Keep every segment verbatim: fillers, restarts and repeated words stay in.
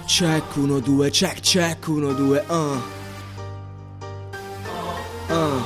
check, uno, due, check, check, uno, due, uh. Uh.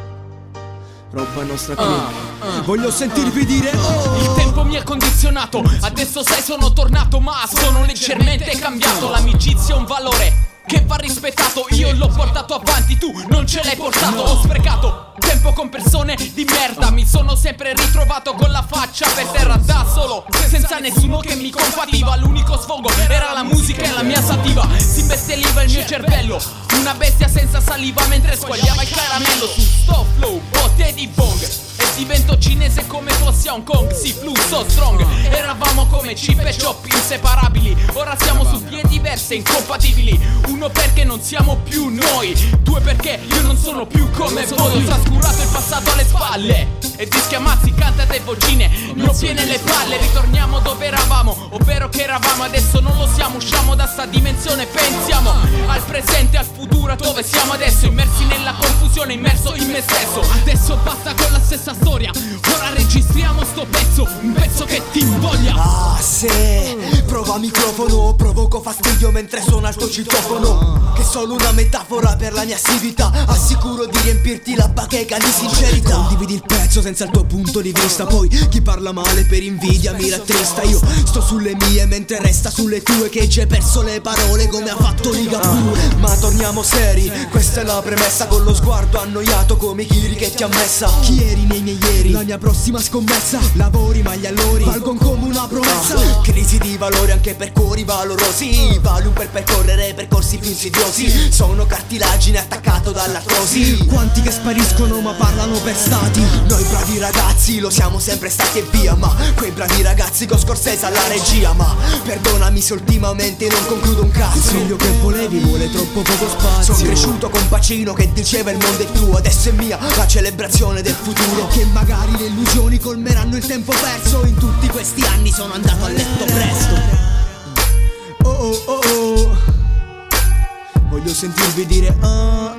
Roba nostra qui. uh, uh, Voglio sentirvi uh, dire oh. Il tempo mi ha condizionato, adesso sai sono tornato, ma sono leggermente cambiato. L'amicizia è un valore che va rispettato, io l'ho portato avanti, tu non ce l'hai portato. Ho sprecato tempo con persone di merda, mi sono sempre ritrovato con la faccia per terra da solo, senza nessuno che mi compativa. L'unico sfogo era la musica e la mia sativa. Si imbestialiva il mio cervello, una bestia senza saliva mentre squagliava il caramello. Su sto flow, botte di bong, e divento cinese come fossi a Hong Kong. Sì, flusso strong, eravamo come chip e chop inseparabili. Ora siamo su vie diverse, incompatibili. Uno perché non siamo più noi, due perché io non sono più come voi. Ho trascurato il passato alle spalle e dischi ammazzi, cantate vocine, mi piene le palle. Ritorniamo dove eravamo, ovvero che eravamo, adesso non lo siamo. Usciamo da sta dimensione, pensiamo al presente, al futuro, dove siamo adesso. Immersi nella confusione, immerso in me stesso. Adesso basta con la stessa storia, ora registriamo sto pezzo, un pezzo che ti invoglia. Ah, se prova microfono, provoco fastidio mentre suona il tuo citofono, che è solo una metafora per la mia assiduità. Assicuro di riempirti la bacheca di sincerità. Condividi il pezzo senza il tuo punto di vista, poi chi parla male per invidia mi rattrista. Io sto sulle mie mentre resta sulle tue, che ci hai perso le parole come ha fatto Ligabue. Ma torniamo seri, questa è la premessa, con lo sguardo annoiato come Kiri che ti ha messa. Chi eri nei miei ieri, la mia prossima scommessa. Lavori ma gli allori valgono come una promessa. ah. Crisi di valore anche per cuori valorosi, Valium per percorrere percorsi più insidiosi. Sono cartilagine attaccato dall'artrosi. Quanti che spariscono ma parlano per stati. Noi bravi ragazzi lo siamo sempre stati e via, ma quei bravi ragazzi con Scorsese alla regia. Ma perdonami se ultimamente non concludo un cazzo. Il figlio che volevi vuole troppo poco spazio. Sono cresciuto con Pacino che diceva il mondo è tuo, adesso è mia la celebrazione del futuro. Che magari le illusioni colmeranno il tempo perso. In tutti questi anni sono andato a letto presto. Oh oh oh oh. Voglio sentirvi dire ah